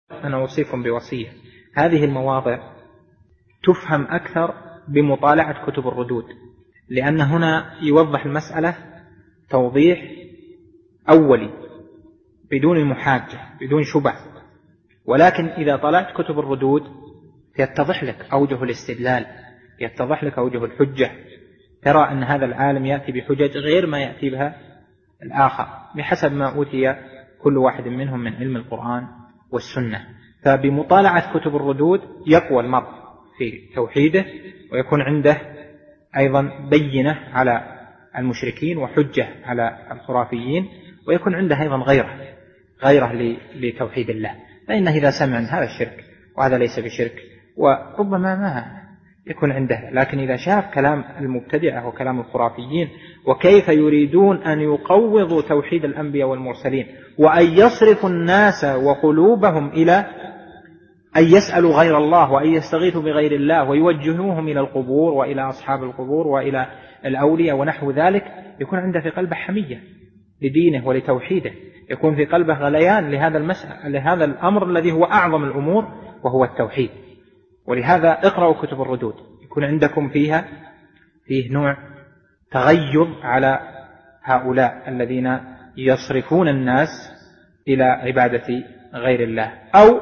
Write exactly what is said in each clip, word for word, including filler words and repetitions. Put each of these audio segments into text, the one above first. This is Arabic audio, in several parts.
أنا أوصيكم بوصية. هذه المواضع تفهم أكثر بمطالعة كتب الردود، لأن هنا يوضح المسألة توضيح أولي بدون محاجة بدون شبه. ولكن إذا طلعت كتب الردود يتضح لك أوجه الاستدلال، يتضح لك أوجه الحجة، ترى أن هذا العالم يأتي بحجج غير ما يأتي بها الآخر بحسب ما أوتي كل واحد منهم من علم القرآن والسنة. فبمطالعة كتب الردود يقوى المرء في توحيده، ويكون عنده أيضا بينة على المشركين وحجة على الخرافيين، ويكون عنده أيضا غيره غيره لتوحيد الله. فإنه إذا سمع أن هذا الشرك وهذا ليس بشرك وربما ما يكون عنده، لكن إذا شاف كلام المبتدعة وكلام الخرافيين وكيف يريدون أن يقوضوا توحيد الأنبياء والمرسلين، وأن يصرفوا الناس وقلوبهم إلى أن يسألوا غير الله وأن يستغيثوا بغير الله ويوجهوهم إلى القبور وإلى أصحاب القبور وإلى الأولياء ونحو ذلك، يكون عنده في قلبه حمية لدينه ولتوحيده، يكون في قلبه غليان لهذا المسألة لهذا الأمر الذي هو أعظم الأمور وهو التوحيد. ولهذا اقرأوا كتب الردود، يكون عندكم فيها فيه نوع تغيظ على هؤلاء الذين يصرفون الناس إلى عبادة غير الله، أو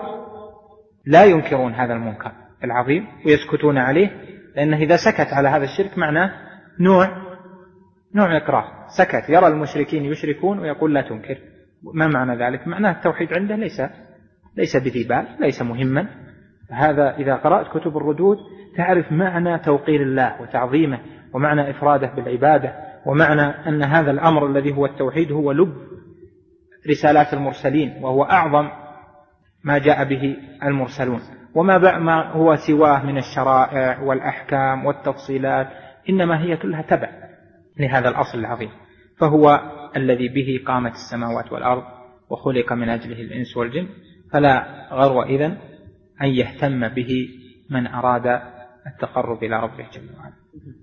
لا ينكرون هذا المنكر العظيم ويسكتون عليه، لأنه إذا سكت على هذا الشرك معناه نوع نوع إكراه، سكت يرى المشركين يشركون ويقول لا تنكر. ما معنى ذلك؟ معناه التوحيد عنده ليس ليس بذي بال، ليس مهما. هذا إذا قرأت كتب الردود تعرف معنى توقير الله وتعظيمه، ومعنى إفراده بالعبادة، ومعنى أن هذا الأمر الذي هو التوحيد هو لب رسالات المرسلين، وهو أعظم ما جاء به المرسلون، وما ما هو سواه من الشرائع والأحكام والتفصيلات إنما هي كلها تبع لهذا الأصل العظيم. فهو الذي به قامت السماوات والأرض وخلق من أجله الإنس والجن، فلا غرو إذن أن يهتم به من أراد التقرب إلى ربه جل وعلا.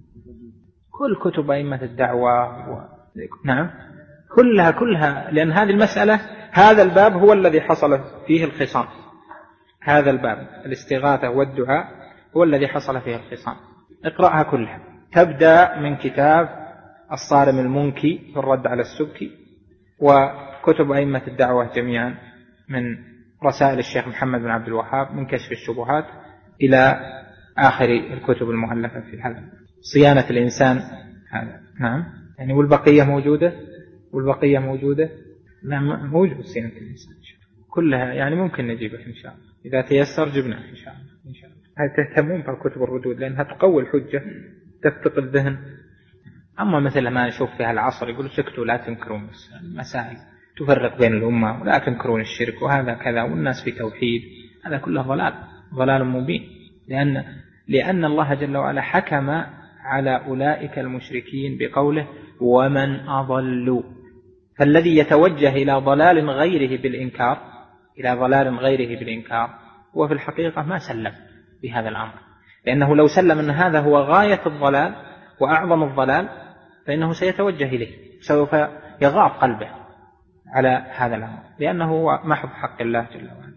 كل كتب أئمة الدعوة و... نعم كلها كلها لأن هذه المسألة هذا الباب هو الذي حصل فيه الخصام، هذا الباب الاستغاثة والدعاء هو الذي حصل فيه الخصام. اقرأها كلها، تبدأ من كتاب الصارم المنكي في الرد على السبكي، وكتب أئمة الدعوة جميعا من رسائل الشيخ محمد بن عبد الوهاب من كشف الشبهات إلى آخر الكتب المؤلفة في هذا صيانة الإنسان هذا. نعم يعني والبقية موجودة والبقية موجودة لا موجود صيانة الإنسان كلها، يعني ممكن نجيبها إن شاء الله إذا تيسر جبناها إن شاء الله. إن شاء الله هل تهتمون بكتب الردود لأنها تقوي الحجة تفتق الذهن. أما مثل ما نشوف في هالعصر يقول سكتوا لا تنكرون مسائل تفرق بين الأمة ولا تنكرون الشرك وهذا كذا والناس في توحيد، هذا كله ضلال ضلال مبين، لأن لأن الله جل وعلا حكم على أولئك المشركين بقوله ومن أضل. فالذي يتوجه إلى ضلال غيره بالإنكار إلى ضلال غيره بالإنكار هو في الحقيقة ما سلم بهذا الأمر، لأنه لو سلم أن هذا هو غاية الضلال وأعظم الضلال فإنه سيتوجه إليه، سوف يغار قلبه على هذا الأمر، لأنه هو محض حق الله جل وعلا.